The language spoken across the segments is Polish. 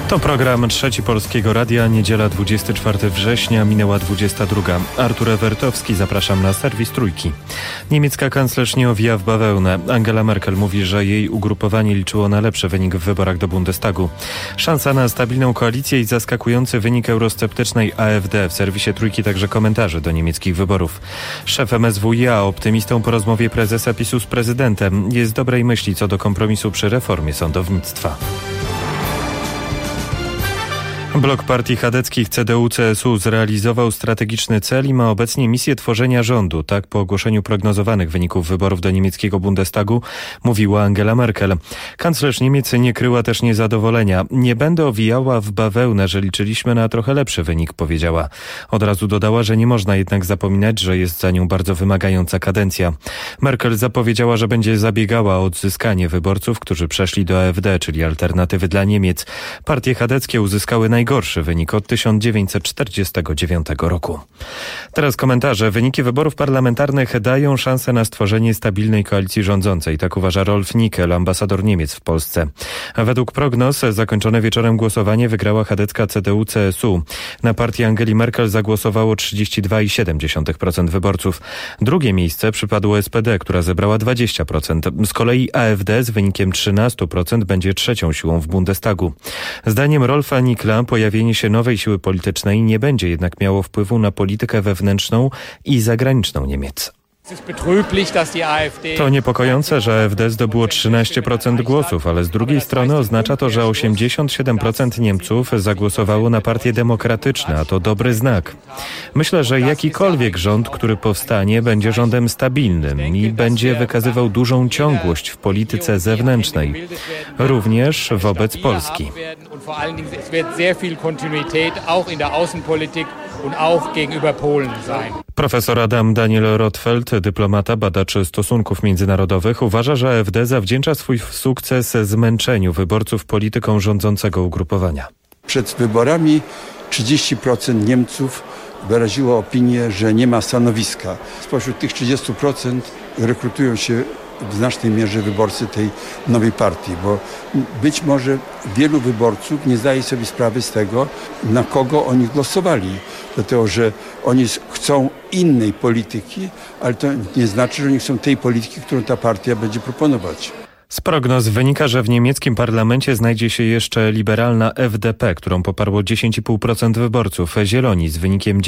To program Trzeci Polskiego Radia, niedziela 24 września, minęła 22. Artur Ewertowski, zapraszam na serwis Trójki. Niemiecka kanclerz nie owija w bawełnę. Angela Merkel mówi, że jej ugrupowanie liczyło na lepszy wynik w wyborach do Bundestagu. Szansa na stabilną koalicję i zaskakujący wynik eurosceptycznej AfD. W serwisie Trójki także komentarze do niemieckich wyborów. Szef MSWiA optymistą po rozmowie prezesa PiS-u z prezydentem. Jest dobrej myśli co do kompromisu przy reformie sądownictwa. Blok partii chadeckich CDU-CSU zrealizował strategiczny cel i ma obecnie misję tworzenia rządu. Tak po ogłoszeniu prognozowanych wyników wyborów do niemieckiego Bundestagu mówiła Angela Merkel. Kanclerz Niemiec nie kryła też niezadowolenia. Nie będę owijała w bawełnę, że liczyliśmy na trochę lepszy wynik, powiedziała. Od razu dodała, że nie można jednak zapominać, że jest za nią bardzo wymagająca kadencja. Merkel zapowiedziała, że będzie zabiegała o odzyskanie wyborców, którzy przeszli do AfD, czyli Alternatywy dla Niemiec. Partie chadeckie uzyskały najgorszy wynik od 1949 roku. Teraz komentarze. Wyniki wyborów parlamentarnych dają szansę na stworzenie stabilnej koalicji rządzącej. Tak uważa Rolf Nickel, ambasador Niemiec w Polsce. Według prognoz zakończone wieczorem głosowanie wygrała chadecka CDU-CSU. Na partię Angeli Merkel zagłosowało 32,7% wyborców. Drugie miejsce przypadło SPD, która zebrała 20%. Z kolei AfD z wynikiem 13% będzie trzecią siłą w Bundestagu. Zdaniem Rolfa Nickla pojawienie się nowej siły politycznej nie będzie jednak miało wpływu na politykę wewnętrzną i zagraniczną Niemiec. To niepokojące, że AfD zdobyło 13% głosów, ale z drugiej strony oznacza to, że 87% Niemców zagłosowało na Partię Demokratyczne, a to dobry znak. Myślę, że jakikolwiek rząd, który powstanie, będzie rządem stabilnym i będzie wykazywał dużą ciągłość w polityce zewnętrznej, również wobec Polski. Profesor Adam Daniel Rotfeld, dyplomata, badacz stosunków międzynarodowych, uważa, że AfD zawdzięcza swój sukces zmęczeniu wyborców polityką rządzącego ugrupowania. Przed wyborami 30% Niemców wyraziło opinię, że nie ma stanowiska. Spośród tych 30% rekrutują się w znacznej mierze wyborcy tej nowej partii, bo być może wielu wyborców nie zdaje sobie sprawy z tego, na kogo oni głosowali. Dlatego, że oni chcą innej polityki, ale to nie znaczy, że oni chcą tej polityki, którą ta partia będzie proponować. Z prognoz wynika, że w niemieckim parlamencie znajdzie się jeszcze liberalna FDP, którą poparło 10,5% wyborców, Zieloni z wynikiem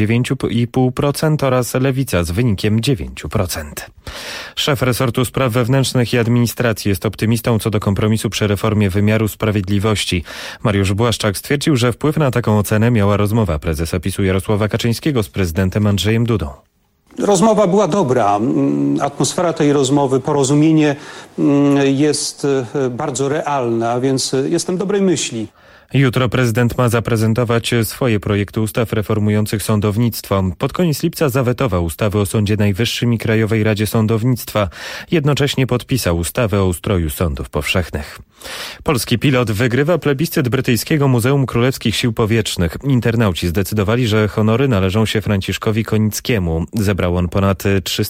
9,5% oraz Lewica z wynikiem 9%. Szef resortu spraw wewnętrznych i administracji jest optymistą co do kompromisu przy reformie wymiaru sprawiedliwości. Mariusz Błaszczak stwierdził, że wpływ na taką ocenę miała rozmowa prezesa PiS-u Jarosława Kaczyńskiego z prezydentem Andrzejem Dudą. Rozmowa była dobra. Atmosfera tej rozmowy, porozumienie jest bardzo realne, a więc jestem dobrej myśli. Jutro prezydent ma zaprezentować swoje projekty ustaw reformujących sądownictwo. Pod koniec lipca zawetował ustawy o Sądzie Najwyższym i Krajowej Radzie Sądownictwa. Jednocześnie podpisał ustawę o ustroju sądów powszechnych. Polski pilot wygrywa plebiscyt brytyjskiego Muzeum Królewskich Sił Powietrznych. Internauci zdecydowali, że honory należą się Franciszkowi Konickiemu. Zebrał on ponad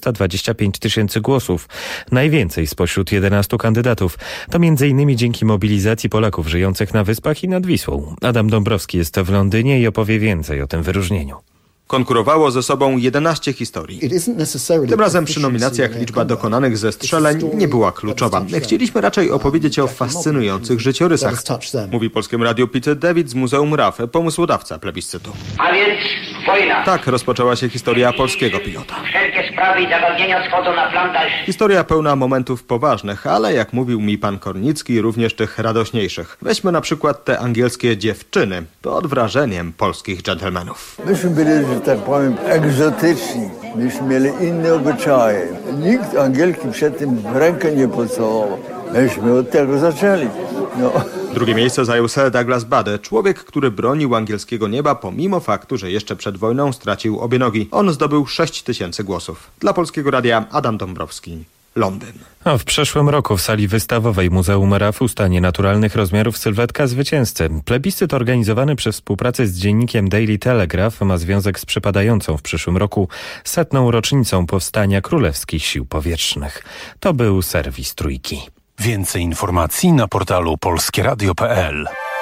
325 tysięcy głosów. Najwięcej spośród 11 kandydatów. To m.in. dzięki mobilizacji Polaków żyjących na Wyspach i nad Wisłą. Adam Dąbrowski jest w Londynie i opowie więcej o tym wyróżnieniu. Konkurowało ze sobą 11 historii. Tym razem przy nominacjach liczba dokonanych zestrzeleń nie była kluczowa. Chcieliśmy raczej opowiedzieć o fascynujących życiorysach, mówi Polskiemu Radiu Peter David z Muzeum RAF, pomysłodawca plebiscytu. A więc wojna. Tak rozpoczęła się historia polskiego pilota. Wszelkie sprawy i zagadnienia schodzą na plan dalszy. Historia pełna momentów poważnych, ale jak mówił mi pan Kornicki, również tych radośniejszych. Weźmy na przykład te angielskie dziewczyny pod wrażeniem polskich dżentelmenów. Myśmy byli, że tak powiem, egzotyczni. Myśmy mieli inne obyczaje. Nikt Angielki przed tym w rękę nie pocałował. Myśmy od tego zaczęli. Drugie miejsce zajął Sir Douglas Bader, człowiek, który bronił angielskiego nieba pomimo faktu, że jeszcze przed wojną stracił obie nogi. On zdobył 6 tysięcy głosów. Dla Polskiego Radia Adam Dąbrowski, Londyn. A w przeszłym roku w sali wystawowej Muzeum RAF u stanie naturalnych rozmiarów sylwetka zwycięzcy. Plebiscyt organizowany przy współpracy z dziennikiem Daily Telegraph ma związek z przypadającą w przyszłym roku 100. rocznicą powstania Królewskich Sił Powietrznych. To był serwis Trójki. Więcej informacji na portalu polskieradio.pl.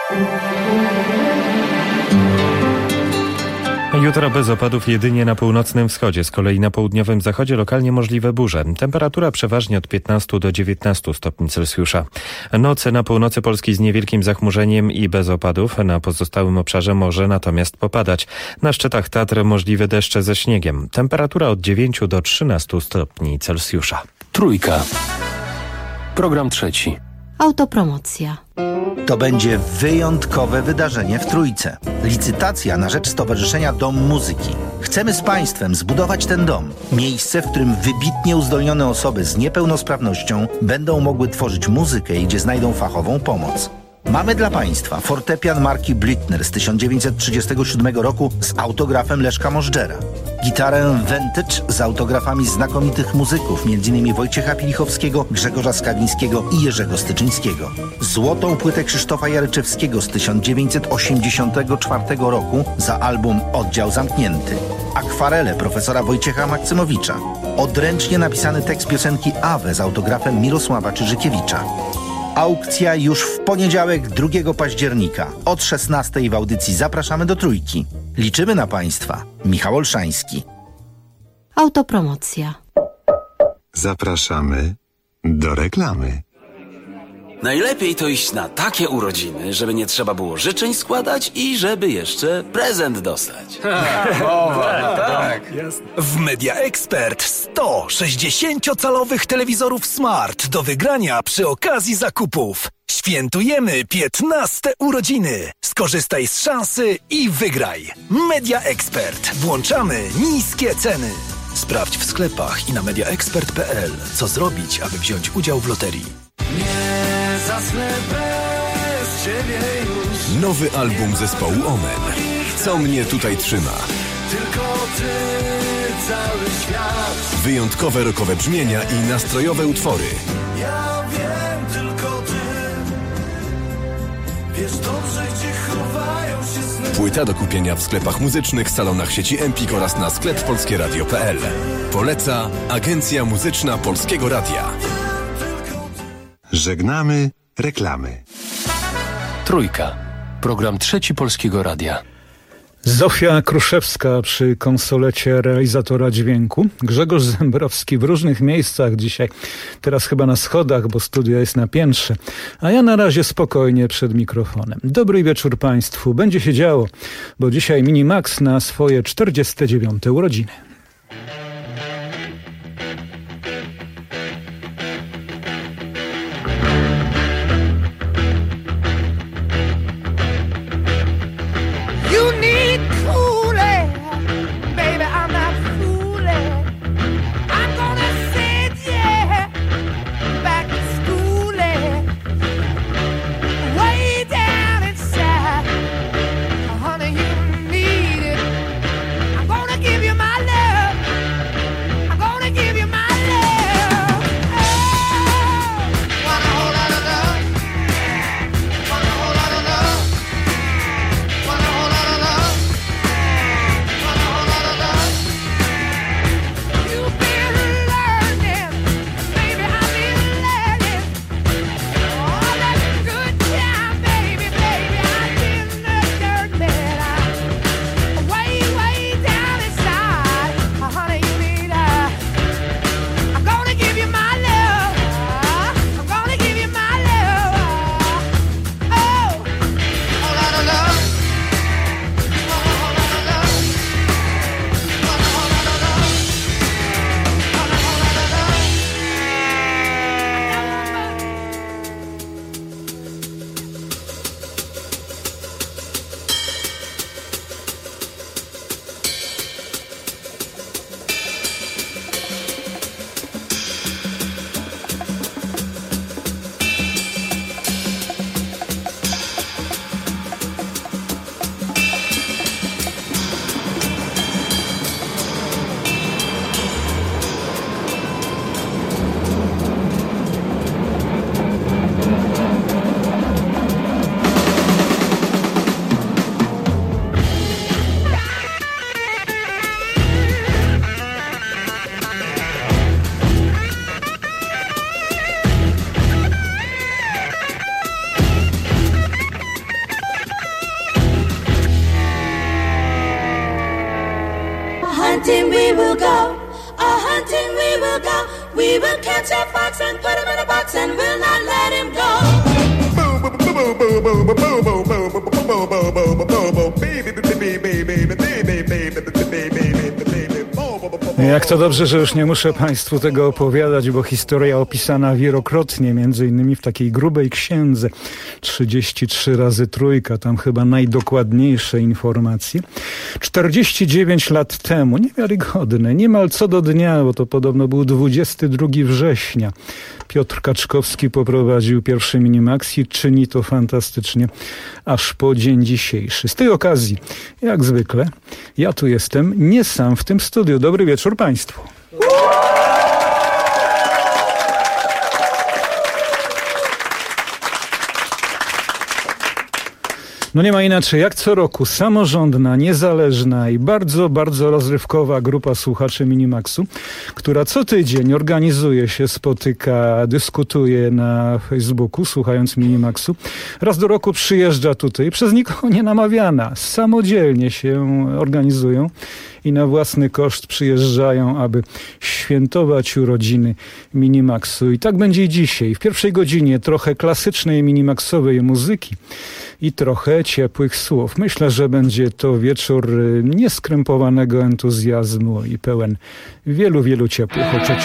Jutro bez opadów jedynie na północnym wschodzie, z kolei na południowym zachodzie lokalnie możliwe burze. Temperatura przeważnie od 15 do 19 stopni Celsjusza. Noce na północy Polski z niewielkim zachmurzeniem i bez opadów. Na pozostałym obszarze może natomiast popadać. Na szczytach Tatr możliwe deszcze ze śniegiem. Temperatura od 9 do 13 stopni Celsjusza. Trójka. Program trzeci. Autopromocja. To będzie wyjątkowe wydarzenie w Trójce. Licytacja na rzecz Stowarzyszenia Dom Muzyki. Chcemy z Państwem zbudować ten dom. Miejsce, w którym wybitnie uzdolnione osoby z niepełnosprawnością będą mogły tworzyć muzykę i gdzie znajdą fachową pomoc. Mamy dla Państwa fortepian marki Blüthner z 1937 roku z autografem Leszka Możdżera. Gitarę Vintage z autografami znakomitych muzyków, m.in. Wojciecha Pilichowskiego, Grzegorza Skawińskiego i Jerzego Styczyńskiego. Złotą płytę Krzysztofa Jaryczewskiego z 1984 roku za album Oddział Zamknięty. Akwarele profesora Wojciecha Maksymowicza. Odręcznie napisany tekst piosenki Awe z autografem Mirosława Czyżykiewicza. Aukcja już w poniedziałek 2 października. Od 16 w audycji Zapraszamy do Trójki. Liczymy na Państwa. Michał Olszański. Autopromocja. Zapraszamy do reklamy. Najlepiej to iść na takie urodziny, żeby nie trzeba było życzeń składać i żeby jeszcze prezent dostać. Tak. W Media Expert 100 60-calowych telewizorów Smart do wygrania przy okazji zakupów. Świętujemy 15 urodziny. Skorzystaj z szansy i wygraj. Media Expert. Włączamy niskie ceny. Sprawdź w sklepach i na mediaexpert.pl, co zrobić, aby wziąć udział w loterii. Nie zasnę bez ciebie już. Nowy album zespołu Omen. Co mnie tutaj trzyma? Tylko ty, cały świat. Wyjątkowe rockowe brzmienia i nastrojowe utwory. Ja wiem, tylko ty. Wiesz dobrze, gdzie chowają się sny. Płyta do kupienia w sklepach muzycznych, salonach sieci Empik oraz na sklep polskieradio.pl. Poleca Agencja Muzyczna Polskiego Radia. Żegnamy reklamy. Trójka. Program trzeci Polskiego Radia. Zofia Kruszewska przy konsolecie realizatora dźwięku. Grzegorz Zembrowski w różnych miejscach dzisiaj. Teraz chyba na schodach, bo studio jest na piętrze. A ja na razie spokojnie przed mikrofonem. Dobry wieczór Państwu. Będzie się działo, bo dzisiaj Minimax na swoje 49. urodziny. Honey, you need it. I'm gonna give you my love. go. A-hunting we will go. We will catch a fox and put him in a box and we'll not let him go. Jak to dobrze, że już nie muszę Państwu tego opowiadać, bo historia opisana wielokrotnie, między innymi w takiej grubej księdze 33 razy trójka, tam chyba najdokładniejsze informacje. 49 lat temu, niewiarygodne, niemal co do dnia, bo to podobno był 22 września. Piotr Kaczkowski poprowadził pierwszy Minimax i czyni to fantastycznie aż po dzień dzisiejszy. Z tej okazji, jak zwykle, ja tu jestem nie sam w tym studiu. Dobry wieczór Państwu. No nie ma inaczej, jak co roku samorządna, niezależna i bardzo, bardzo rozrywkowa grupa słuchaczy Minimaxu, która co tydzień organizuje się, spotyka, dyskutuje na Facebooku, słuchając Minimaxu. Raz do roku przyjeżdża tutaj, przez nikogo nie namawiana, samodzielnie się organizują i na własny koszt przyjeżdżają, aby świętować urodziny Minimaxu. I tak będzie i dzisiaj. W pierwszej godzinie trochę klasycznej minimaxowej muzyki i trochę ciepłych słów. Myślę, że będzie to wieczór nieskrępowanego entuzjazmu i pełen wielu, wielu ciepłych uczuć.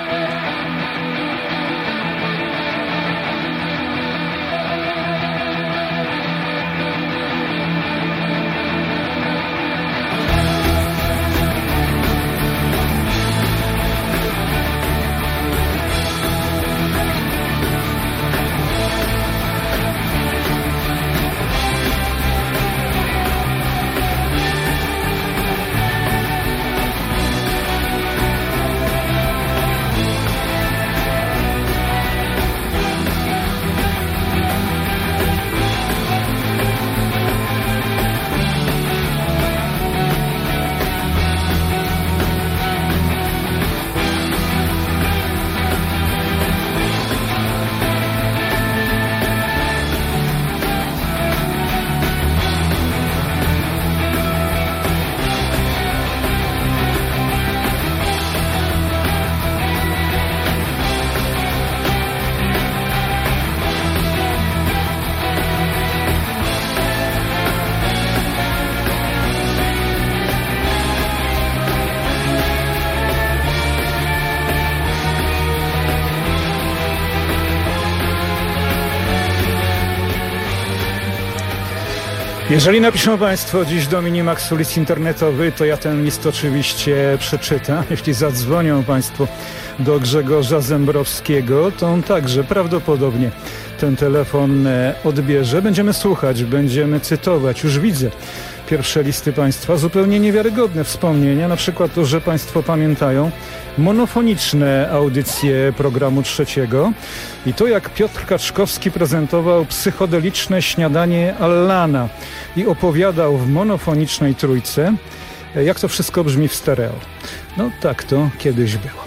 Jeżeli napiszą Państwo dziś do Minimaxu list internetowy, to ja ten list oczywiście przeczytam. Jeśli zadzwonią Państwo do Grzegorza Zembrowskiego, to on także prawdopodobnie ten telefon odbierze. Będziemy słuchać, będziemy cytować. Już widzę pierwsze listy Państwa, zupełnie niewiarygodne wspomnienia, na przykład to, że Państwo pamiętają monofoniczne audycje programu trzeciego i to, jak Piotr Kaczkowski prezentował psychodeliczne śniadanie Allana i opowiadał w monofonicznej trójce, jak to wszystko brzmi w stereo. No tak to kiedyś było.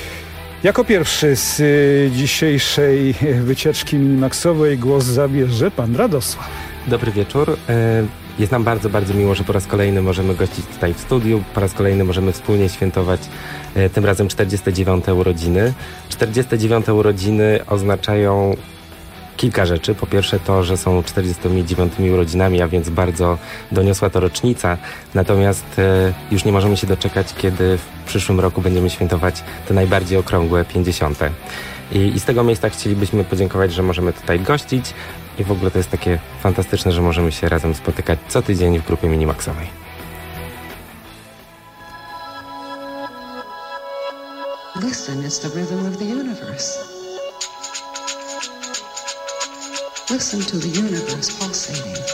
Jako pierwszy z dzisiejszej wycieczki minimaxowej głos zabierze pan Radosław. Dobry wieczór. Jest nam bardzo, bardzo miło, że po raz kolejny możemy gościć tutaj w studiu. Po raz kolejny możemy wspólnie świętować tym razem 49. urodziny. 49. urodziny oznaczają kilka rzeczy. Po pierwsze to, że są 49 urodzinami, a więc bardzo doniosła to rocznica. Natomiast już nie możemy się doczekać, kiedy w przyszłym roku będziemy świętować te najbardziej okrągłe 50. I z tego miejsca chcielibyśmy podziękować, że możemy tutaj gościć. I w ogóle to jest takie fantastyczne, że możemy się razem spotykać co tydzień w grupie minimaxowej. Listen, it's the rhythm of the universe. Listen to the universe pulsating.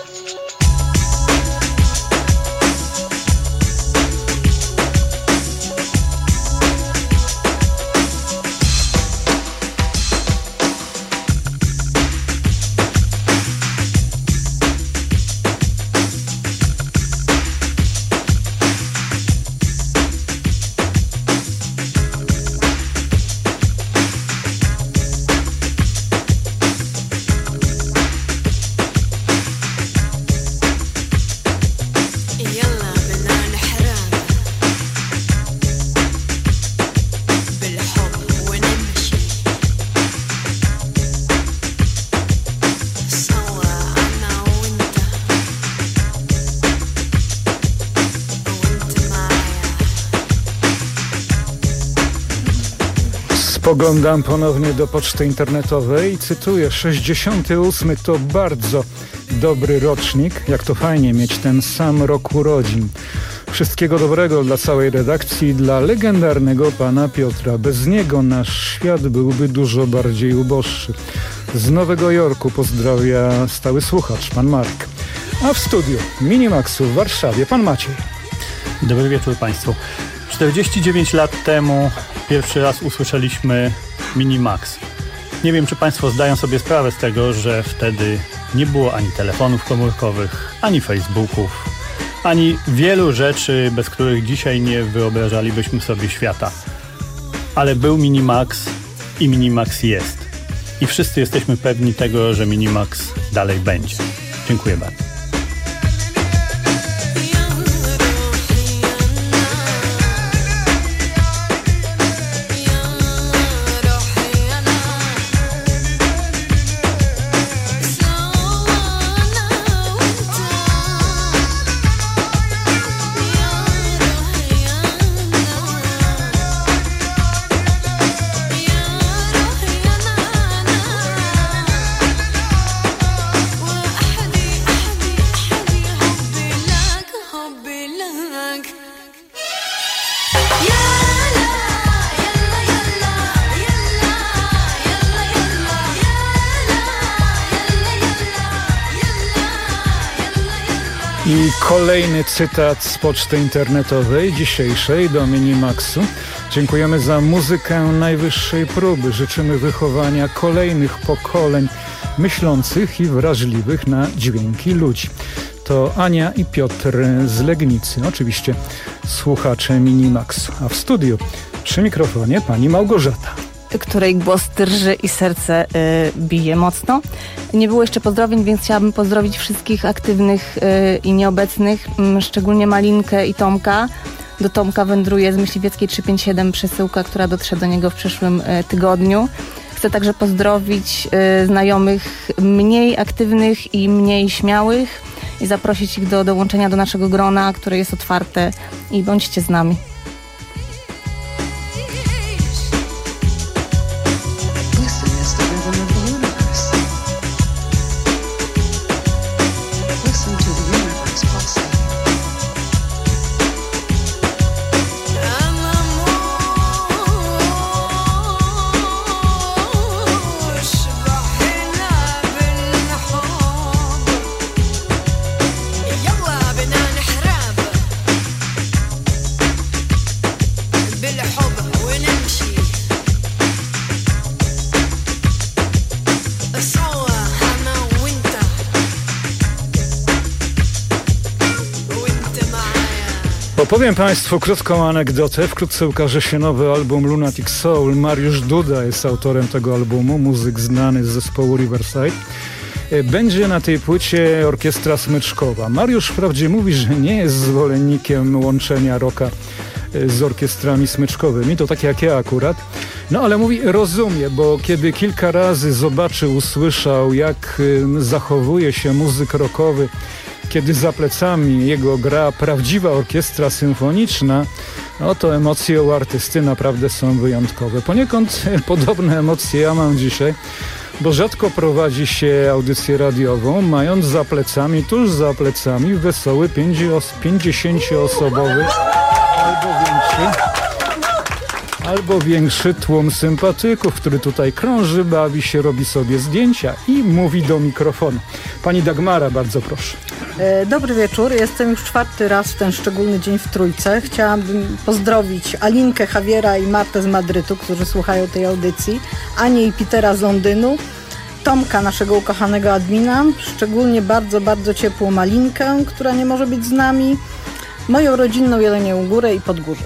Spoglądam ponownie do poczty internetowej i cytuję: 68 to bardzo dobry rocznik. Jak to fajnie mieć ten sam rok urodzin. Wszystkiego dobrego dla całej redakcji i dla legendarnego pana Piotra. Bez niego nasz świat byłby dużo bardziej uboższy. Z Nowego Jorku pozdrawia stały słuchacz, pan Marek. A w studiu Minimaxu w Warszawie pan Maciej. Dobry wieczór państwu. 49 lat temu pierwszy raz usłyszeliśmy Minimax. Nie wiem, czy państwo zdają sobie sprawę z tego, że wtedy nie było ani telefonów komórkowych, ani Facebooków, ani wielu rzeczy, bez których dzisiaj nie wyobrażalibyśmy sobie świata. Ale był Minimax i Minimax jest. I wszyscy jesteśmy pewni tego, że Minimax dalej będzie. Dziękuję bardzo. I kolejny cytat z poczty internetowej dzisiejszej do Minimaxu. Dziękujemy za muzykę najwyższej próby. Życzymy wychowania kolejnych pokoleń myślących i wrażliwych na dźwięki ludzi. To Ania i Piotr z Legnicy, oczywiście słuchacze Minimaxu. A w studiu przy mikrofonie pani Małgorzata, której głos drży i serce bije mocno. Nie było jeszcze pozdrowień, więc chciałabym pozdrowić wszystkich aktywnych i nieobecnych, szczególnie Malinkę i Tomka. Do Tomka wędruje z Myśliwieckiej 357 przesyłka, która dotrze do niego w przyszłym tygodniu. Chcę także pozdrowić znajomych mniej aktywnych i mniej śmiałych i zaprosić ich do dołączenia do naszego grona, które jest otwarte, i bądźcie z nami. Opowiem państwu krótką anegdotę. Wkrótce ukaże się nowy album Lunatic Soul. Mariusz Duda jest autorem tego albumu, muzyk znany z zespołu Riverside. Będzie na tej płycie orkiestra smyczkowa. Mariusz wprawdzie mówi, że nie jest zwolennikiem łączenia rocka z orkiestrami smyczkowymi, to tak jak ja akurat. No ale mówi, rozumie, bo kiedy kilka razy zobaczył, usłyszał, jak zachowuje się muzyk rockowy, kiedy za plecami jego gra prawdziwa orkiestra symfoniczna, no to emocje u artysty naprawdę są wyjątkowe. Poniekąd podobne emocje ja mam dzisiaj, bo rzadko prowadzi się audycję radiową, mając za plecami, tuż za plecami wesoły 50-osobowy albo większy tłum sympatyków, który tutaj krąży, bawi się, robi sobie zdjęcia i mówi do mikrofonu. Pani Dagmara, bardzo proszę. Dobry wieczór. Jestem już 4. raz w ten szczególny dzień w Trójce. Chciałabym pozdrowić Alinkę, Javiera i Martę z Madrytu, którzy słuchają tej audycji, Anię i Petera z Londynu, Tomka, naszego ukochanego admina, szczególnie bardzo, bardzo ciepłą Malinkę, która nie może być z nami, moją rodzinną Jelenią Górę i Podgórzę.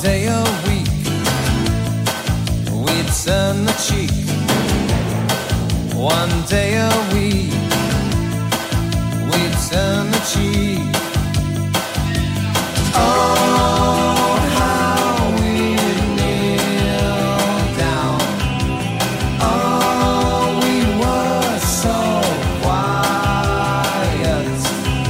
day a week we turn the cheek. One day a week we turn the cheek. Oh, how we kneel down. Oh, we were so quiet.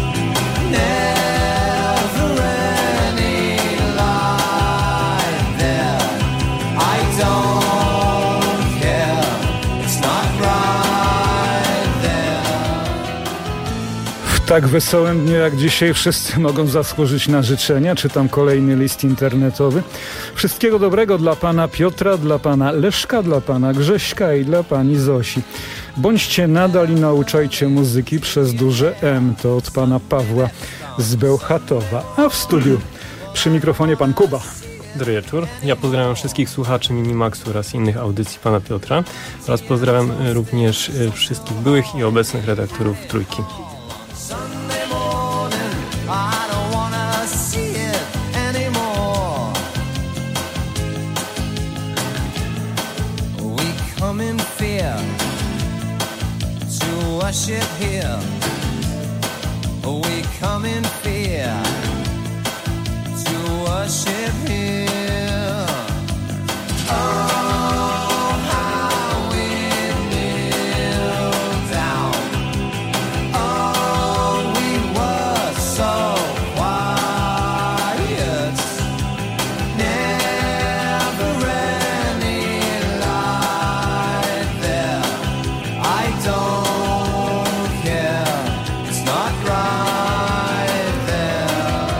Never any lie there. I don't care. It's not right there. W tak wesołym dniu jak dzisiaj wszyscy mogą zasłużyć na życzenia. Czytam kolejny list internetowy. Wszystkiego dobrego dla pana Piotra, dla pana Leszka, dla pana Grześka i dla pani Zosi. Bądźcie nadal i nauczajcie muzyki przez duże M. To od pana Pawła z Bełchatowa. A w studiu przy mikrofonie pan Kuba. Dobry wieczór. Ja pozdrawiam wszystkich słuchaczy Minimaxu oraz innych audycji pana Piotra oraz pozdrawiam również wszystkich byłych i obecnych redaktorów Trójki. I don't wanna see it anymore. We come in fear to worship here. We come in fear to worship here. Oh, how we kneel down. Oh, we were so quiet. Never any light there. I don't care. It's not right there.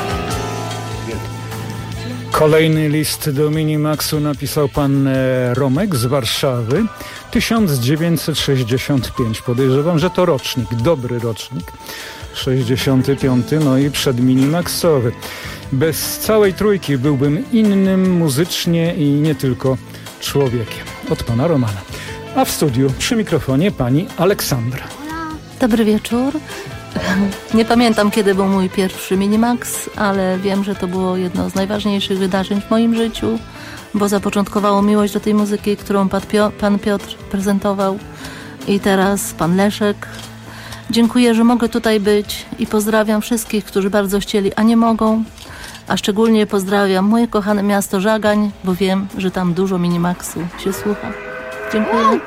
Kolejny list do Minimaxu napisał pan Romek z Warszawy. 1965. Podejrzewam, że to rocznik, dobry rocznik. 65, no i przed Minimaxowy. Bez całej trójki byłbym innym muzycznie i nie tylko człowiekiem. Od pana Romana. A w studiu przy mikrofonie pani Aleksandra. Dobry wieczór. Nie pamiętam, kiedy był mój pierwszy Minimax, ale wiem, że to było jedno z najważniejszych wydarzeń w moim życiu, bo zapoczątkowało miłość do tej muzyki, którą pan Piotr prezentował i teraz pan Leszek. Dziękuję, że mogę tutaj być i pozdrawiam wszystkich, którzy bardzo chcieli, a nie mogą. A szczególnie pozdrawiam moje kochane miasto Żagań, bo wiem, że tam dużo Minimaxu się słucha. Dziękuję.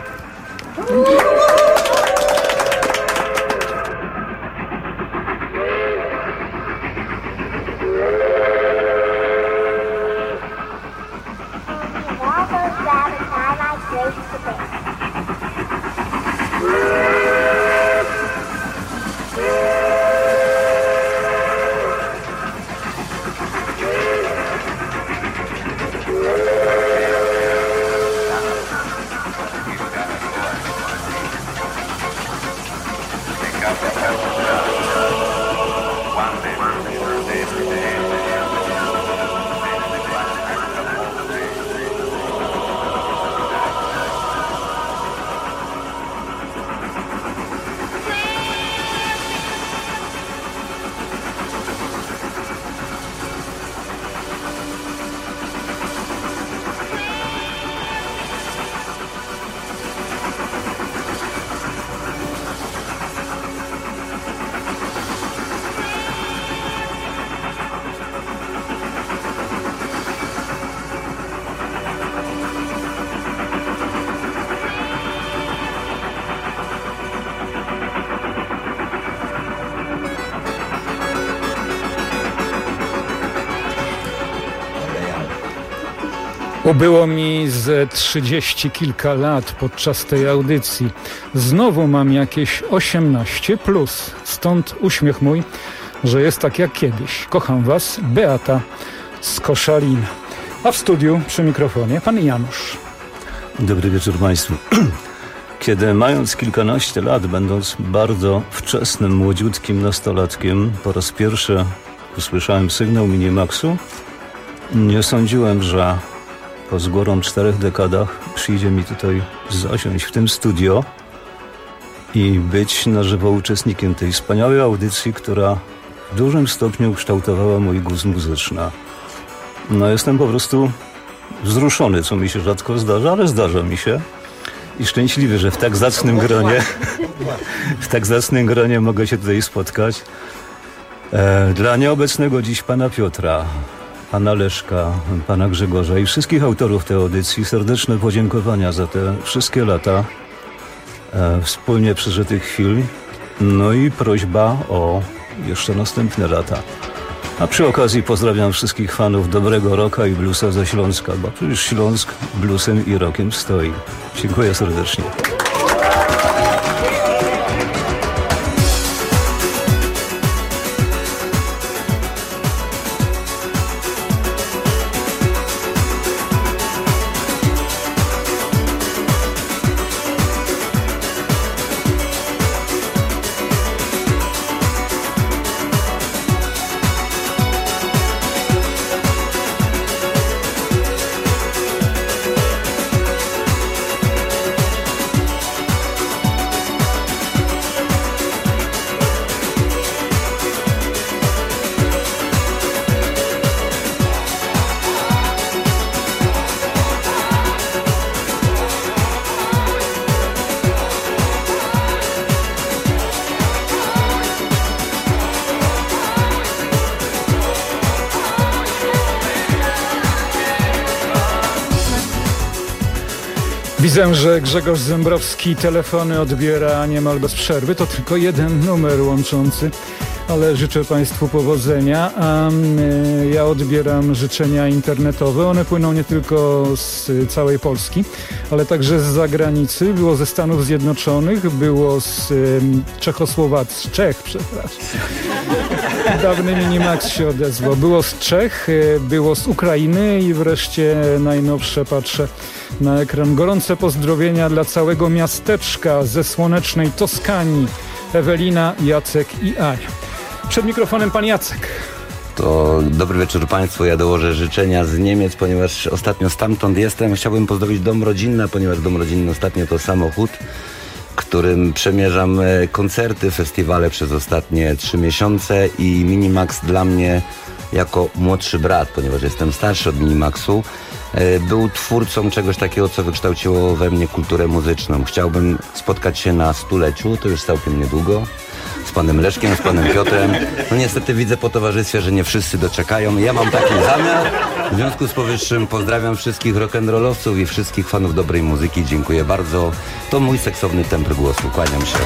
Ubyło mi ze 30 kilka lat podczas tej audycji. Znowu mam jakieś 18 plus. Stąd uśmiech mój, że jest tak jak kiedyś. Kocham was, Beata z Koszalina. A w studiu przy mikrofonie pan Janusz. Dobry wieczór państwu. Kiedy mając kilkanaście lat, będąc bardzo wczesnym, młodziutkim nastolatkiem, po raz pierwszy usłyszałem sygnał Minimaxu, nie sądziłem, że po z górą 4 dekadach przyjdzie mi tutaj zasiąść w tym studio i być na żywo uczestnikiem tej wspaniałej audycji, która w dużym stopniu kształtowała mój gust muzyczny. No jestem po prostu wzruszony, co mi się rzadko zdarza, ale zdarza mi się. I szczęśliwy, że w tak zacnym gronie mogę się tutaj spotkać. Dla nieobecnego dziś pana Piotra, pana Leszka, pana Grzegorza i wszystkich autorów tej audycji serdeczne podziękowania za te wszystkie lata wspólnie przeżytych chwil. No i prośba o jeszcze następne lata. A przy okazji pozdrawiam wszystkich fanów dobrego rocka i bluesa ze Śląska, bo przecież Śląsk bluesem i rockiem stoi. Dziękuję serdecznie. Widzę, że Grzegorz Zembrowski telefony odbiera niemal bez przerwy. To tylko jeden numer łączący, ale życzę Państwu powodzenia. A ja odbieram życzenia internetowe. One płyną nie tylko z całej Polski, ale także z zagranicy. Było ze Stanów Zjednoczonych, było z Czechosłowacji, Dawny Minimax się odezwał. Było z Czech, było z Ukrainy i wreszcie najnowsze, patrzę na ekran. Gorące pozdrowienia dla całego miasteczka ze słonecznej Toskanii. Ewelina, Jacek i Ania. Przed mikrofonem pan Jacek. To dobry wieczór Państwu. Ja dołożę życzenia z Niemiec, ponieważ ostatnio stamtąd jestem. Chciałbym pozdrowić dom rodzinny, ponieważ dom rodzinny ostatnio to samochód, którym przemierzam koncerty, festiwale przez ostatnie 3 miesiące i Minimax dla mnie jako młodszy brat, ponieważ jestem starszy od Minimaxu, był twórcą czegoś takiego, co wykształciło we mnie kulturę muzyczną. Chciałbym spotkać się na 100-leciu, to już całkiem niedługo, z panem Leszkiem, z panem Piotrem. No niestety widzę po towarzystwie, że nie wszyscy doczekają. Ja mam taki zamiar. W związku z powyższym pozdrawiam wszystkich rock'n'rollowców i wszystkich fanów dobrej muzyki. Dziękuję bardzo. To mój seksowny tembr głosu. Kłaniam się.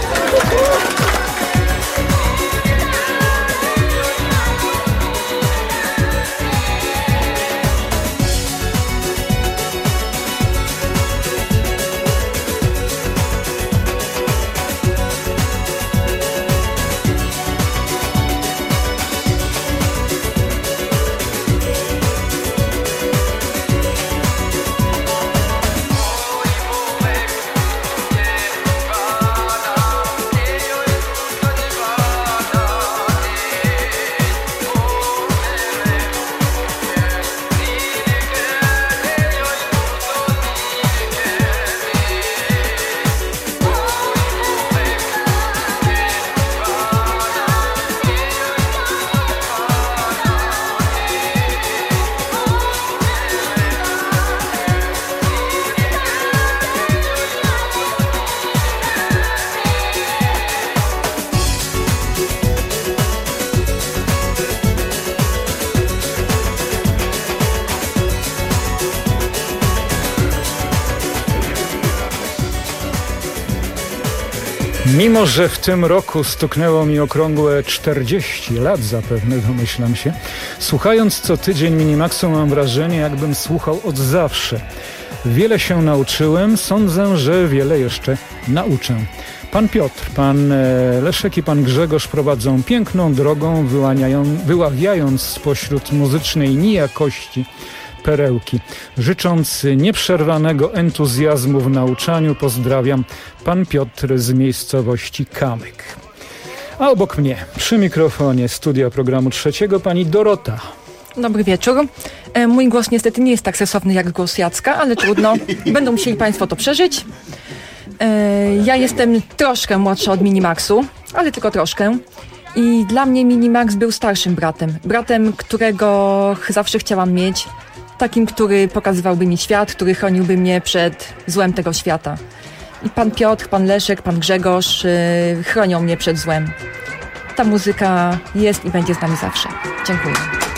Mimo że w tym roku stuknęło mi okrągłe 40 lat zapewne, domyślam się, słuchając co tydzień Minimaxu mam wrażenie, jakbym słuchał od zawsze. Wiele się nauczyłem, sądzę, że wiele jeszcze nauczę. Pan Piotr, pan Leszek i pan Grzegorz prowadzą piękną drogą, wyławiając spośród muzycznej nijakości perełki. Życząc nieprzerwanego entuzjazmu w nauczaniu, pozdrawiam, pan Piotr z miejscowości Kamyk. A obok mnie, przy mikrofonie studia programu trzeciego, pani Dorota. Dobry wieczór. Mój głos niestety nie jest tak sensowny jak głos Jacka, ale trudno. Będą musieli Państwo to przeżyć. Ja jestem troszkę młodsza od Minimaxu, ale tylko troszkę. I dla mnie Minimax był starszym bratem. Bratem, którego zawsze chciałam mieć. Takim, który pokazywałby mi świat, który chroniłby mnie przed złem tego świata. I pan Piotr, pan Leszek, pan Grzegorz chronią mnie przed złem. Ta muzyka jest i będzie z nami zawsze. Dziękuję.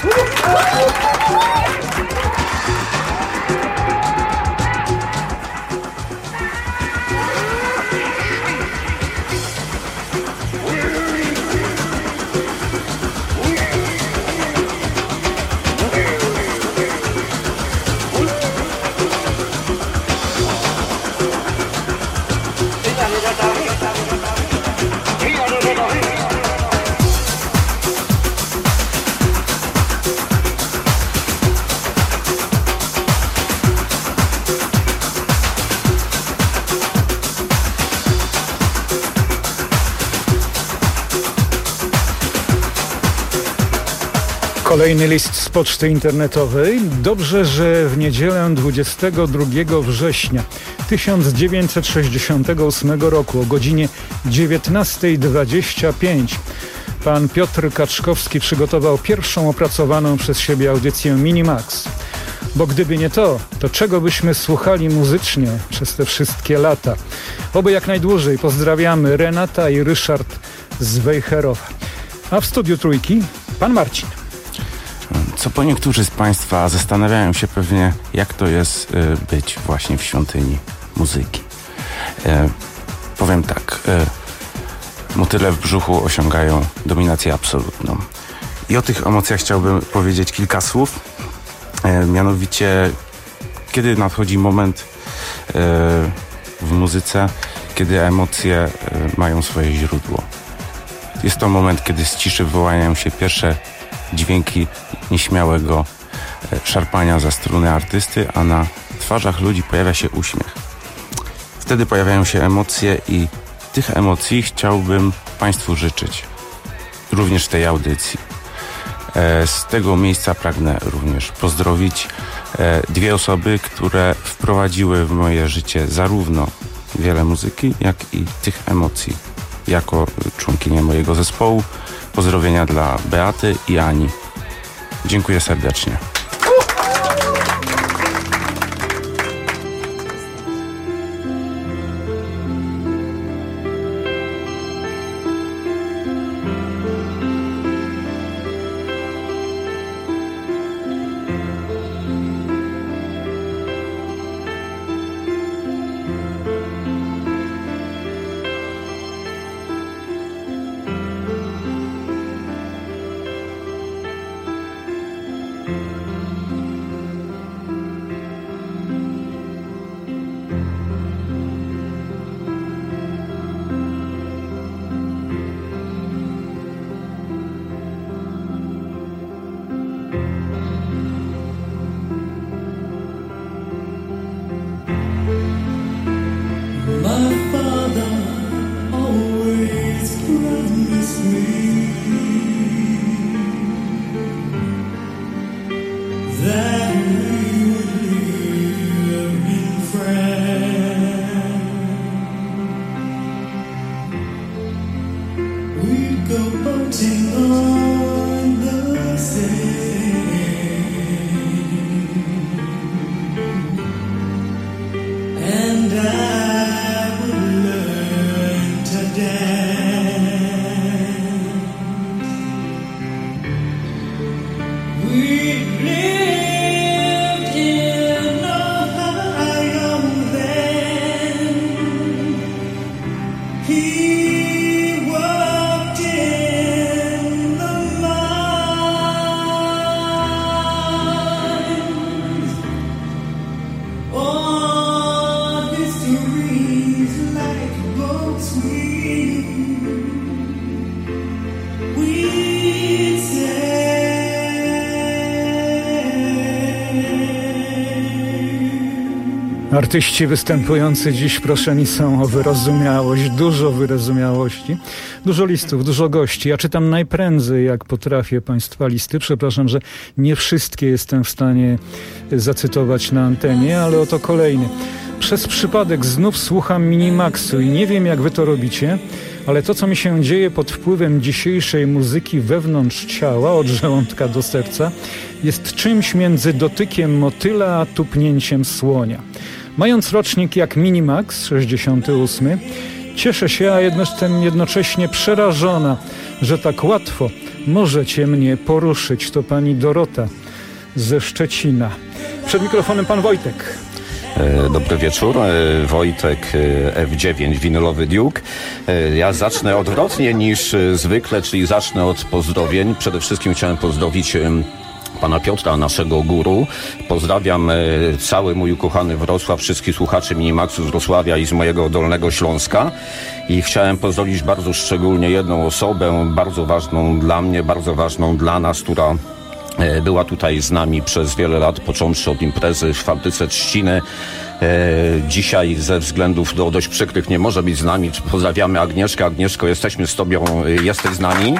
Kolejny list z poczty internetowej. Dobrze, że w niedzielę 22 września 1968 roku o godzinie 19:25 pan Piotr Kaczkowski przygotował pierwszą opracowaną przez siebie audycję Minimax. Bo gdyby nie to, to czego byśmy słuchali muzycznie przez te wszystkie lata? Oby jak najdłużej. Pozdrawiamy Renata i Ryszard z Wejherowa. A w studiu Trójki pan Marcin. Co po niektórzy z Państwa zastanawiają się pewnie, jak to jest być właśnie w świątyni muzyki. Powiem tak, motyle w brzuchu osiągają dominację absolutną. I o tych emocjach chciałbym powiedzieć kilka słów. Mianowicie, kiedy nadchodzi moment w muzyce, kiedy emocje mają swoje źródło. Jest to moment, kiedy z ciszy wyłaniają się pierwsze dźwięki nieśmiałego szarpania za struny artysty, a na twarzach ludzi pojawia się uśmiech. Wtedy pojawiają się emocje i tych emocji chciałbym Państwu życzyć. Również w tej audycji. Z tego miejsca pragnę również pozdrowić dwie osoby, które wprowadziły w moje życie zarówno wiele muzyki, jak i tych emocji. Jako członkinie mojego zespołu pozdrowienia dla Beaty i Ani. Dziękuję serdecznie. Artyści występujący dziś proszeni są o wyrozumiałość, dużo wyrozumiałości, dużo listów, dużo gości. Ja czytam najprędzej, jak potrafię, Państwa listy. Przepraszam, że nie wszystkie jestem w stanie zacytować na antenie, ale oto kolejny. Przez przypadek znów słucham Minimaxu i nie wiem, jak wy to robicie, ale to, co mi się dzieje pod wpływem dzisiejszej muzyki wewnątrz ciała, od żołądka do serca, jest czymś między dotykiem motyla a tupnięciem słonia. Mając rocznik jak Minimax, 68, cieszę się, a jestem jednocześnie przerażona, że tak łatwo możecie mnie poruszyć. To pani Dorota ze Szczecina. Przed mikrofonem pan Wojtek. Dobry wieczór, Wojtek F9, winylowy Duke. Ja zacznę odwrotnie niż zwykle, czyli zacznę od pozdrowień. Przede wszystkim chciałem pozdrowić pana Piotra, naszego guru. Pozdrawiam cały mój ukochany Wrocław, wszystkich słuchaczy Minimaxu z Wrocławia i z mojego Dolnego Śląska. I chciałem pozdrowić bardzo szczególnie jedną osobę, bardzo ważną dla mnie, bardzo ważną dla nas, która była tutaj z nami przez wiele lat, począwszy od imprezy w fabryce trzciny. Dzisiaj ze względów dość przykrych nie może być z nami. Pozdrawiamy Agnieszkę. Agnieszko, jesteśmy z tobą, jesteś z nami.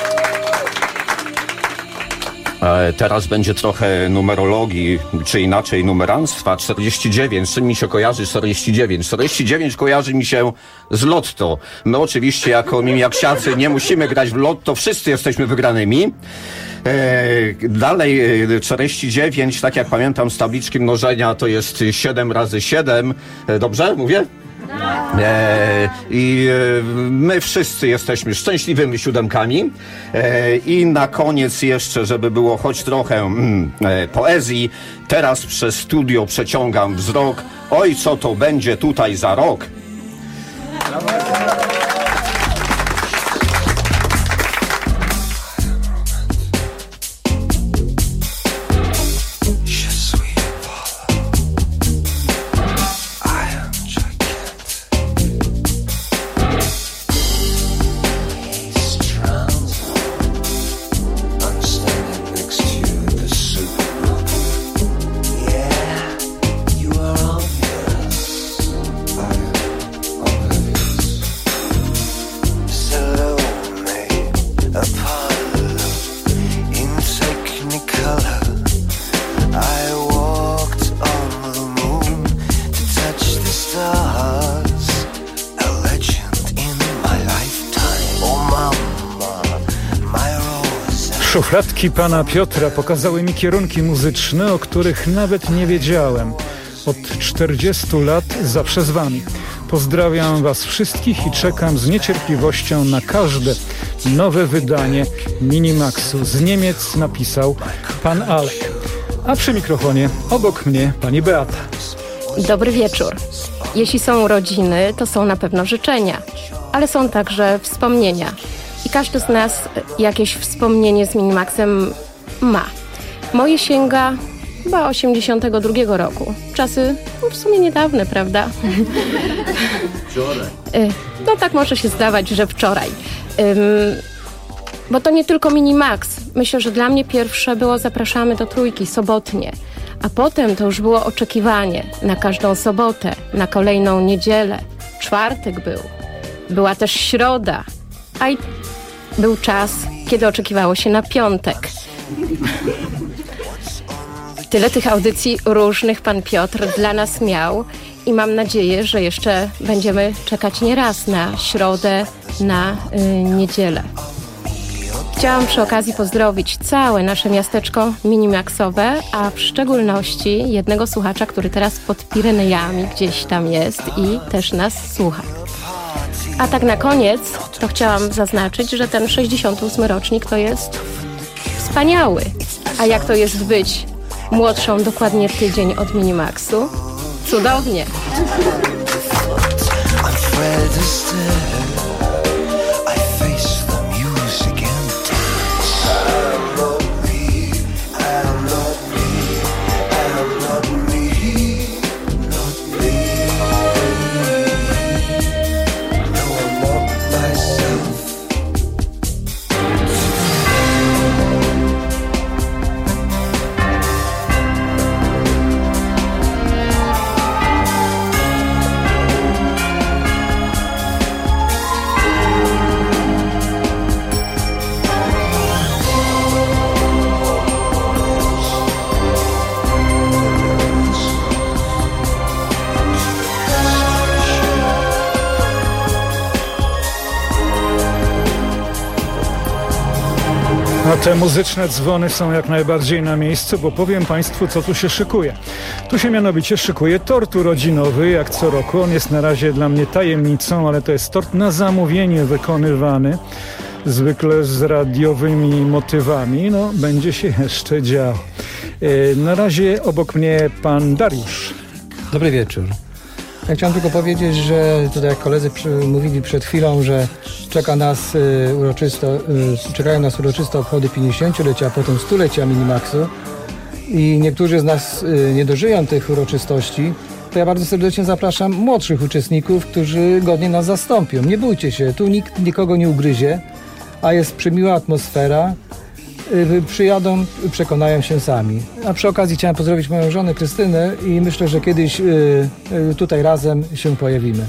Teraz będzie trochę numerologii, czy inaczej numeranstwa. 49, z czym mi się kojarzy 49? 49 kojarzy mi się z lotto. My oczywiście jako mimiaksiacy nie musimy grać w lotto, wszyscy jesteśmy wygranymi. Dalej 49, tak jak pamiętam z tabliczki mnożenia, to jest 7 razy 7. Dobrze mówię? I my wszyscy jesteśmy szczęśliwymi siódemkami. I na koniec jeszcze, żeby było choć trochę poezji, teraz przez studio przeciągam wzrok. Oj, co to będzie tutaj za rok? Szufladki pana Piotra pokazały mi kierunki muzyczne, o których nawet nie wiedziałem. Od 40 lat zawsze z wami. Pozdrawiam was wszystkich i czekam z niecierpliwością na każde nowe wydanie Minimaxu. Z Niemiec napisał pan Alek. A przy mikrofonie obok mnie pani Beata. Dobry wieczór. Jeśli są urodziny, to są na pewno życzenia, ale są także wspomnienia. I każdy z nas jakieś wspomnienie z Minimaxem ma. Moje sięga chyba 82 roku. Czasy w sumie niedawne, prawda? Wczoraj. No tak może się zdawać, że wczoraj. Bo to nie tylko Minimax. Myślę, że dla mnie pierwsze było Zapraszamy do Trójki sobotnie. A potem to już było oczekiwanie na każdą sobotę, na kolejną niedzielę. Czwartek był. Była też środa. A i był czas, kiedy oczekiwało się na piątek. Tyle tych audycji różnych pan Piotr dla nas miał i mam nadzieję, że jeszcze będziemy czekać nieraz na środę, na niedzielę. Chciałam przy okazji pozdrowić całe nasze miasteczko minimaxowe, a w szczególności jednego słuchacza, który teraz pod Pirenejami gdzieś tam jest i też nas słucha. A tak na koniec to chciałam zaznaczyć, że ten 68 rocznik to jest wspaniały. A jak to jest być młodszą dokładnie tydzień od Minimaxu? Cudownie! Te muzyczne dzwony są jak najbardziej na miejscu, bo powiem Państwu, co tu się szykuje. Tu się mianowicie szykuje tort urodzinowy, jak co roku. On jest na razie dla mnie tajemnicą, ale to jest tort na zamówienie wykonywany, zwykle z radiowymi motywami. No, będzie się jeszcze działo. Na razie obok mnie pan Dariusz. Dobry wieczór. Ja chciałem tylko powiedzieć, że tutaj jak koledzy mówili przed chwilą, że czekają nas uroczyste obchody 50-lecia, a potem 100-lecia Minimaxu i niektórzy z nas nie dożyją tych uroczystości, to ja bardzo serdecznie zapraszam młodszych uczestników, którzy godnie nas zastąpią. Nie bójcie się, tu nikt nikogo nie ugryzie, a jest przemiła atmosfera. Przyjadą, przekonają się sami. A przy okazji chciałem pozdrowić moją żonę Krystynę i myślę, że kiedyś tutaj razem się pojawimy.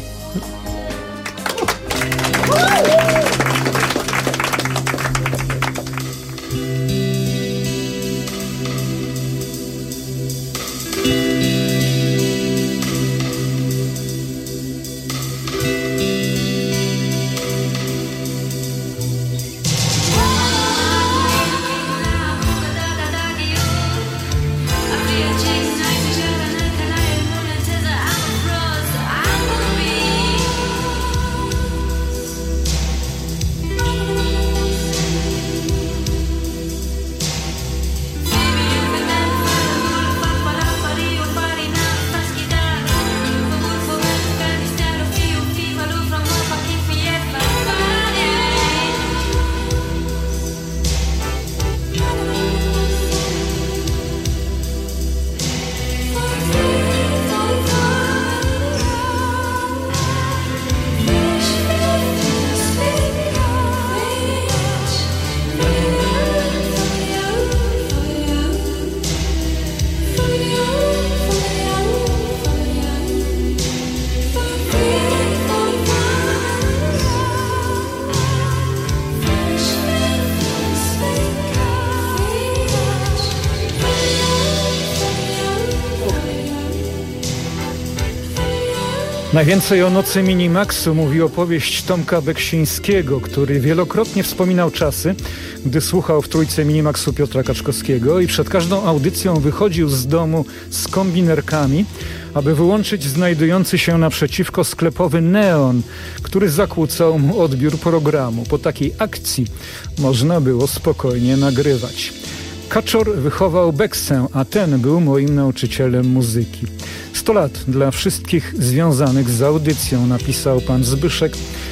Najwięcej o nocy Minimaxu mówi opowieść Tomka Beksińskiego, który wielokrotnie wspominał czasy, gdy słuchał w trójce Minimaxu Piotra Kaczkowskiego i przed każdą audycją wychodził z domu z kombinerkami, aby wyłączyć znajdujący się naprzeciwko sklepowy neon, który zakłócał mu odbiór programu. Po takiej akcji można było spokojnie nagrywać. Kaczor wychował Beksę, a ten był moim nauczycielem muzyki. 100 lat dla wszystkich związanych z audycją, napisał pan Zbyszek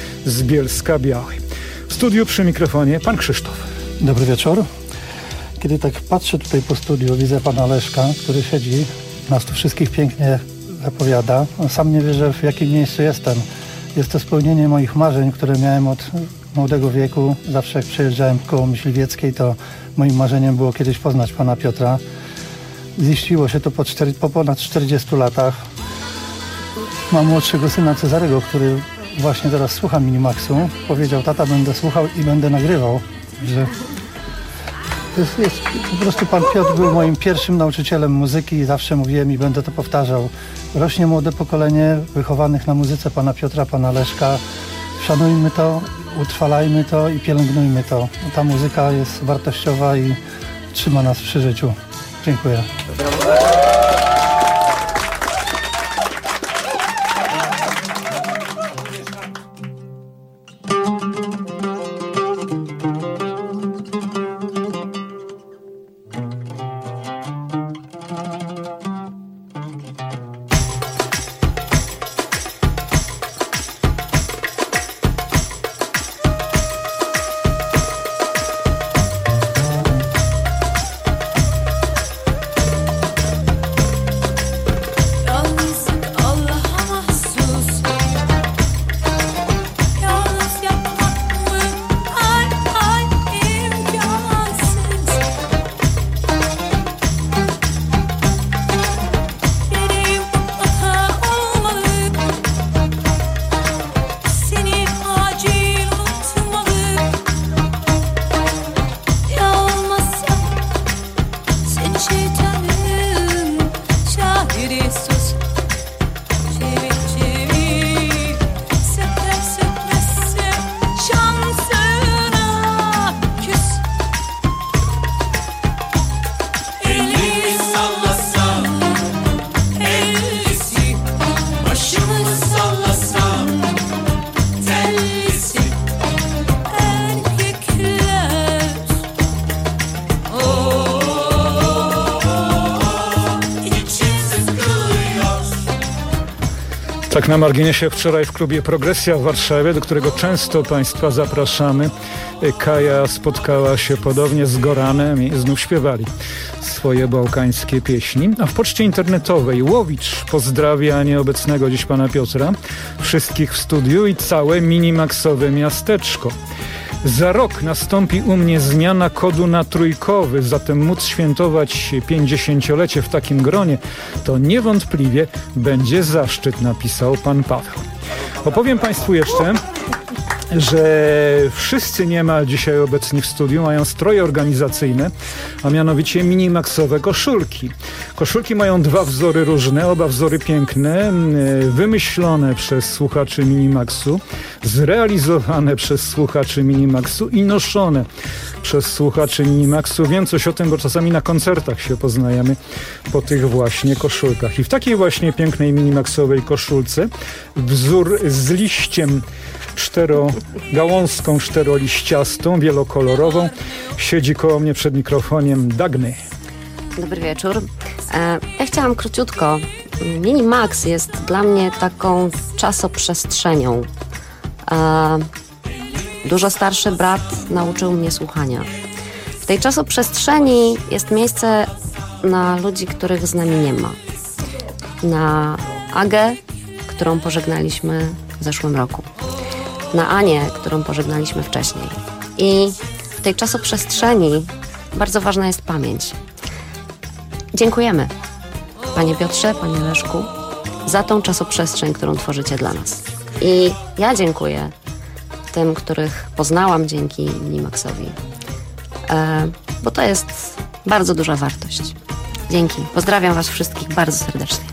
z Bielska-Białej. W studiu przy mikrofonie pan Krzysztof. Dobry wieczór. Kiedy tak patrzę tutaj po studiu, widzę pana Leszka, który siedzi, nas tu wszystkich pięknie zapowiada. On sam nie wie, że w jakim miejscu jestem. Jest to spełnienie moich marzeń, które miałem od młodego wieku. Zawsze jak przejeżdżałem koło Myśliwieckiej, to moim marzeniem było kiedyś poznać pana Piotra. Ziściło się to po ponad 40 latach. Mam młodszego syna Cezarego, który właśnie teraz słucha Minimaxu. Powiedział: tata, będę słuchał i będę nagrywał. Że po prostu pan Piotr był moim pierwszym nauczycielem muzyki i zawsze mówiłem i będę to powtarzał. Rośnie młode pokolenie wychowanych na muzyce pana Piotra, pana Leszka. Szanujmy to, utrwalajmy to i pielęgnujmy to. Ta muzyka jest wartościowa i trzyma nas przy życiu. Dziękuję. Tak na marginesie, wczoraj w klubie Progresja w Warszawie, do którego często Państwa zapraszamy, Kaja spotkała się podobnie z Goranem i znów śpiewali swoje bałkańskie pieśni. A w poczcie internetowej Łowicz pozdrawia nieobecnego dziś pana Piotra, wszystkich w studiu i całe minimaksowe miasteczko. Za rok nastąpi u mnie zmiana kodu na trójkowy, zatem móc świętować 50-lecie w takim gronie to niewątpliwie będzie zaszczyt, napisał pan Paweł. Opowiem Państwu jeszcze, że wszyscy niemal dzisiaj obecni w studiu mają stroje organizacyjne, a mianowicie minimaksowe koszulki. Koszulki mają dwa wzory różne, oba wzory piękne, wymyślone przez słuchaczy Minimaxu, zrealizowane przez słuchaczy Minimaxu i noszone przez słuchaczy Minimaxu. Wiem coś o tym, bo czasami na koncertach się poznajemy po tych właśnie koszulkach. I w takiej właśnie pięknej minimaxowej koszulce wzór z liściem gałązką czteroliściastą, wielokolorową siedzi koło mnie przed mikrofonem Dagny. Dobry wieczór. Ja chciałam króciutko. Minimax jest dla mnie taką czasoprzestrzenią. Dużo starszy brat nauczył mnie słuchania. W tej czasoprzestrzeni jest miejsce na ludzi, których z nami nie ma. Na Agę, którą pożegnaliśmy w zeszłym roku. Na Anię, którą pożegnaliśmy wcześniej. I w tej czasoprzestrzeni bardzo ważna jest pamięć. Dziękujemy, panie Piotrze, panie Leszku, za tą czasoprzestrzeń, którą tworzycie dla nas. I ja dziękuję tym, których poznałam dzięki Minimaxowi, bo to jest bardzo duża wartość. Dzięki. Pozdrawiam was wszystkich bardzo serdecznie.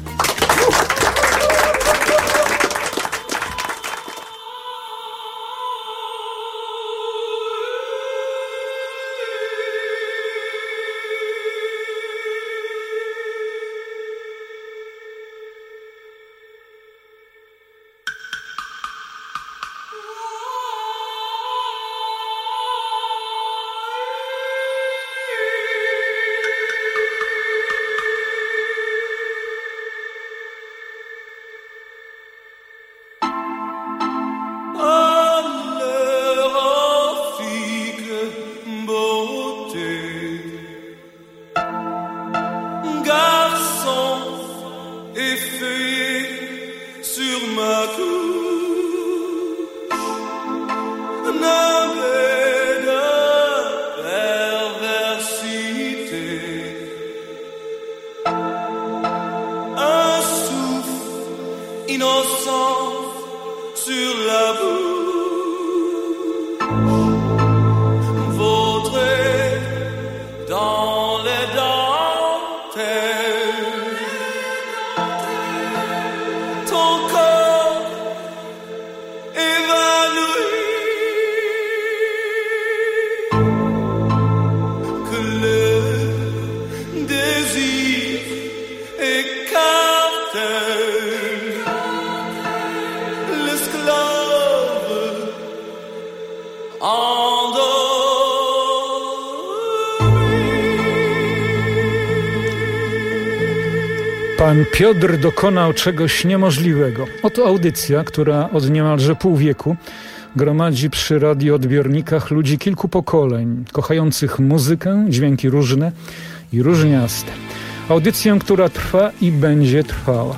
Pan Piotr dokonał czegoś niemożliwego. Oto audycja, która od niemalże pół wieku gromadzi przy radioodbiornikach ludzi kilku pokoleń, kochających muzykę, dźwięki różne i różniaste. Audycję, która trwa i będzie trwała.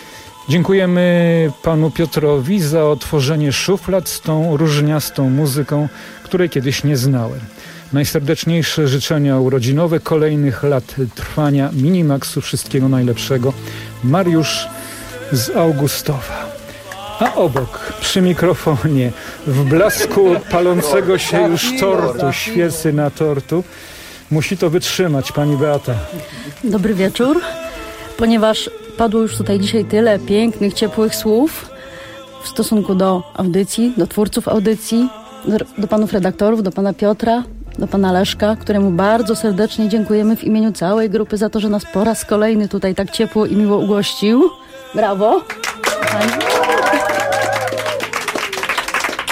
Dziękujemy panu Piotrowi za otworzenie szuflad z tą różniastą muzyką, której kiedyś nie znałem. Najserdeczniejsze życzenia urodzinowe kolejnych lat trwania Minimaxu. Wszystkiego najlepszego. Mariusz z Augustowa. A obok, przy mikrofonie, w blasku palącego się już tortu, świecy na tortu, musi to wytrzymać pani Beata. Dobry wieczór. Ponieważ padło już tutaj dzisiaj tyle pięknych, ciepłych słów w stosunku do audycji, do twórców audycji, do panów redaktorów, do pana Piotra, do pana Leszka, któremu bardzo serdecznie dziękujemy w imieniu całej grupy za to, że nas po raz kolejny tutaj tak ciepło i miło ugościł. Brawo!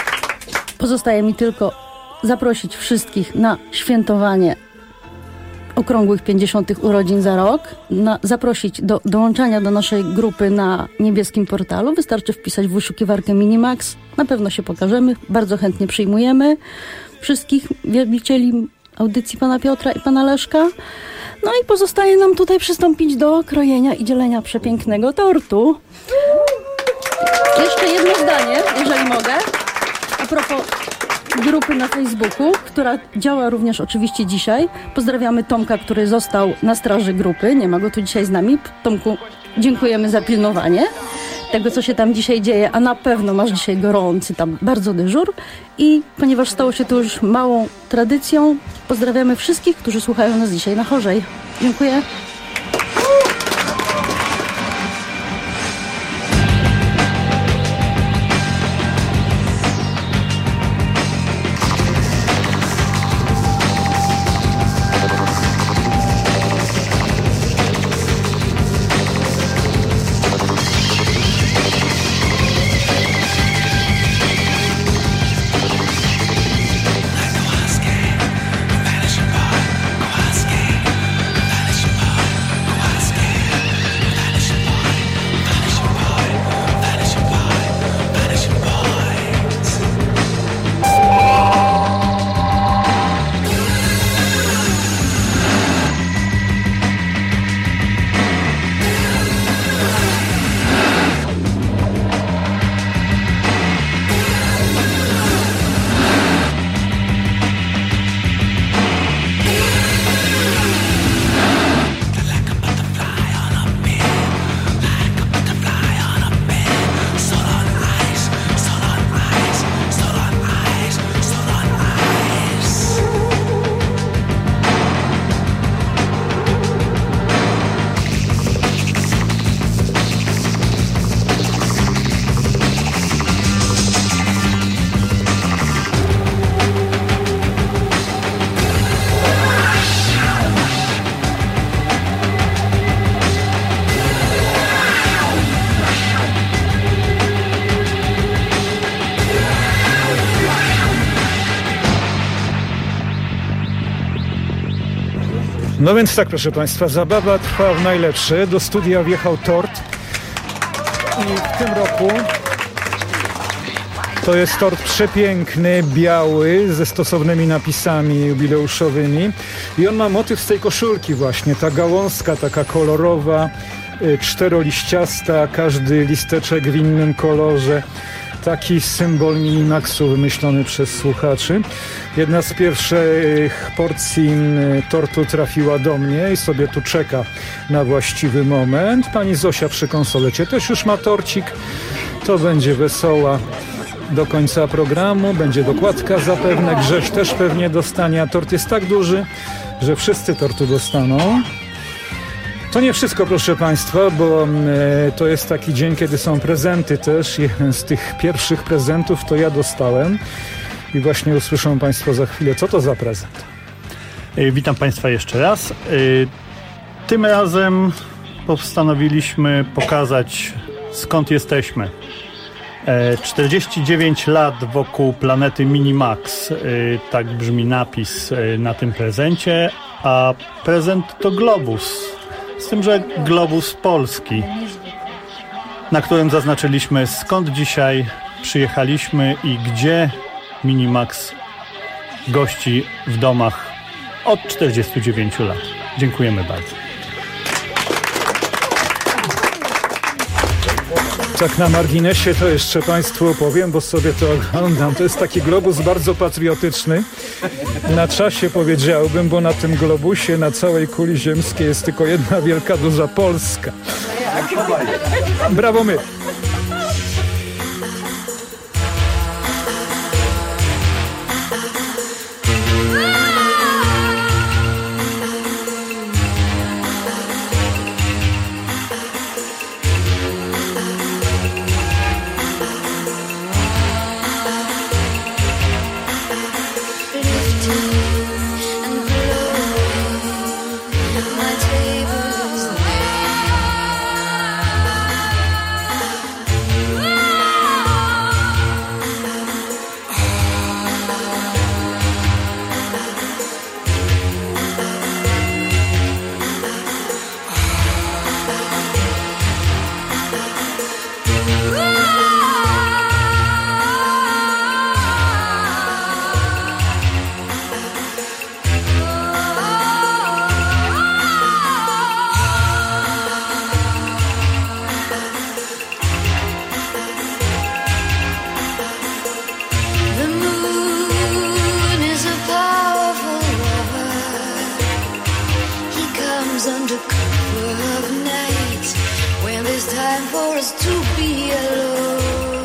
Pozostaje mi tylko zaprosić wszystkich na świętowanie okrągłych 50. urodzin za rok, zaprosić do dołączania do naszej grupy na niebieskim portalu. Wystarczy wpisać w wyszukiwarkę Minimax. Na pewno się pokażemy. Bardzo chętnie przyjmujemy wszystkich wielbicieli audycji pana Piotra i pana Leszka. No i pozostaje nam tutaj przystąpić do krojenia i dzielenia przepięknego tortu. Jeszcze jedno zdanie, jeżeli mogę, a propos grupy na Facebooku, która działa również oczywiście dzisiaj. Pozdrawiamy Tomka, który został na straży grupy. Nie ma go tu dzisiaj z nami. Tomku, dziękujemy za pilnowanie tego, co się tam dzisiaj dzieje, a na pewno masz dzisiaj gorący tam bardzo dyżur. I ponieważ stało się to już małą tradycją, pozdrawiamy wszystkich, którzy słuchają nas dzisiaj na Chorzej. Dziękuję. No więc tak, proszę Państwa, zabawa trwa w najlepsze. Do studia wjechał tort i w tym roku to jest tort przepiękny, biały, ze stosownymi napisami jubileuszowymi i on ma motyw z tej koszulki właśnie, ta gałązka taka kolorowa, czteroliściasta, każdy listeczek w innym kolorze. Taki symbol Minimaxu wymyślony przez słuchaczy. Jedna z pierwszych porcji tortu trafiła do mnie i sobie tu czeka na właściwy moment. Pani Zosia przy konsolecie też już ma torcik. To będzie wesoła do końca programu. Będzie dokładka zapewne. Grześ też pewnie dostanie, a tort jest tak duży, że wszyscy tortu dostaną. To nie wszystko, proszę Państwa, bo to jest taki dzień, kiedy są prezenty też. Jeden z tych pierwszych prezentów to ja dostałem i właśnie usłyszą Państwo za chwilę, co to za prezent. Witam Państwa jeszcze raz. Tym razem postanowiliśmy pokazać, skąd jesteśmy. 49 lat wokół planety Minimax, tak brzmi napis na tym prezencie, a prezent to globus. Z tym, że globus polski, na którym zaznaczyliśmy, skąd dzisiaj przyjechaliśmy i gdzie Minimax gości w domach od 49 lat. Dziękujemy bardzo. Tak na marginesie to jeszcze Państwu opowiem, bo sobie to oglądam. To jest taki globus bardzo patriotyczny. Na czasie powiedziałbym, bo na tym globusie na całej kuli ziemskiej jest tylko jedna wielka, duża Polska. Brawo my! comes under cover of night when there's time for us to be alone.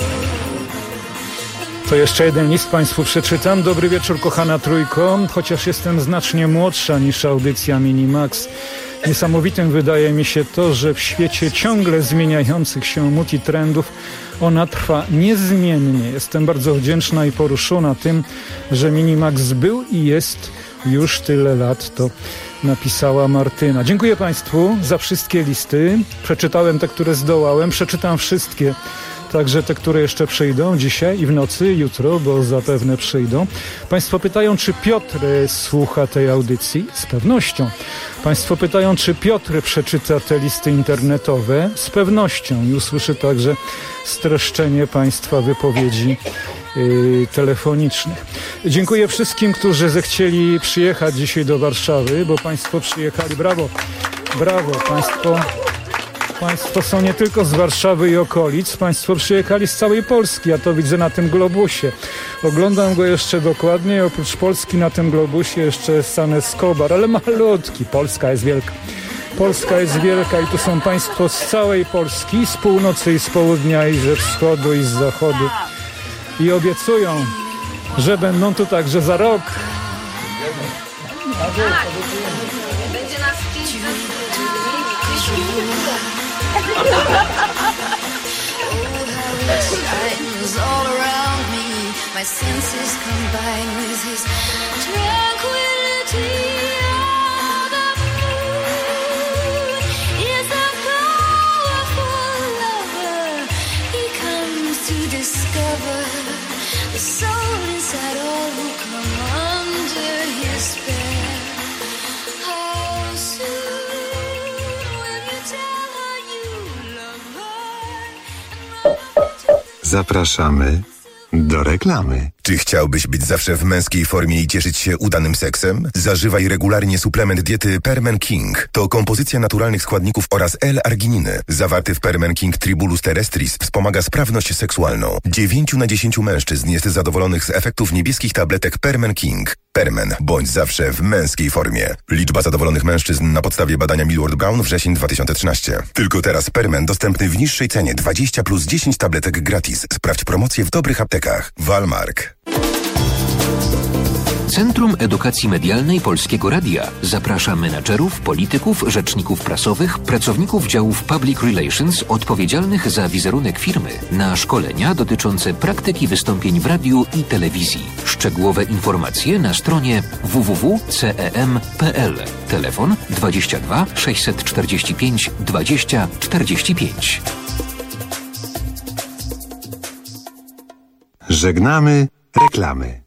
To jeszcze jeden list Państwu przeczytam. Dobry wieczór, kochana trójko. Chociaż jestem znacznie młodsza niż audycja Minimax, niesamowitym wydaje mi się to, że w świecie ciągle zmieniających się mód i trendów ona trwa niezmiennie. Jestem bardzo wdzięczna i poruszona tym, że Minimax był i jest już tyle lat. To napisała Martyna. Dziękuję Państwu za wszystkie listy. Przeczytałem te, które zdołałem. Przeczytam wszystkie. Także te, które jeszcze przyjdą dzisiaj i w nocy, jutro, bo zapewne przyjdą. Państwo pytają, czy Piotr słucha tej audycji? Z pewnością. Państwo pytają, czy Piotr przeczyta te listy internetowe? Z pewnością. I usłyszy także streszczenie Państwa wypowiedzi telefonicznych. Dziękuję wszystkim, którzy zechcieli przyjechać dzisiaj do Warszawy, bo Państwo przyjechali. Brawo, brawo. Państwo są nie tylko z Warszawy i okolic, Państwo przyjechali z całej Polski, ja to widzę na tym globusie. Oglądam go jeszcze dokładniej, oprócz Polski na tym globusie jeszcze San Escobar, ale malutki. Polska jest wielka. Polska jest wielka i tu są Państwo z całej Polski, z północy i z południa, i ze wschodu i z zachodu. I obiecują, że będą tu także za rok. Będzie nas all around me, my senses combine with his tranquility. The moon is a powerful lover. He comes to discover the soul inside all who come under his spell. How soon will you tell her you love her? Zapraszamy do reklamy. Czy chciałbyś być zawsze w męskiej formie i cieszyć się udanym seksem? Zażywaj regularnie suplement diety Permen King. To kompozycja naturalnych składników oraz L-argininy. Zawarty w Permen King Tribulus terrestris wspomaga sprawność seksualną. 9 na 10 mężczyzn jest zadowolonych z efektów niebieskich tabletek Permen King. Permen. Bądź zawsze w męskiej formie. Liczba zadowolonych mężczyzn na podstawie badania Millward Brown wrzesień 2013. Tylko teraz Permen dostępny w niższej cenie 20 plus 10 tabletek gratis. Sprawdź promocję w dobrych aptekach. Walmark. Centrum Edukacji Medialnej Polskiego Radia zaprasza menadżerów, polityków, rzeczników prasowych, pracowników działów Public Relations odpowiedzialnych za wizerunek firmy na szkolenia dotyczące praktyki wystąpień w radiu i telewizji. Szczegółowe informacje na stronie www.cem.pl. Telefon 22 645 20 45. Żegnamy reklamy.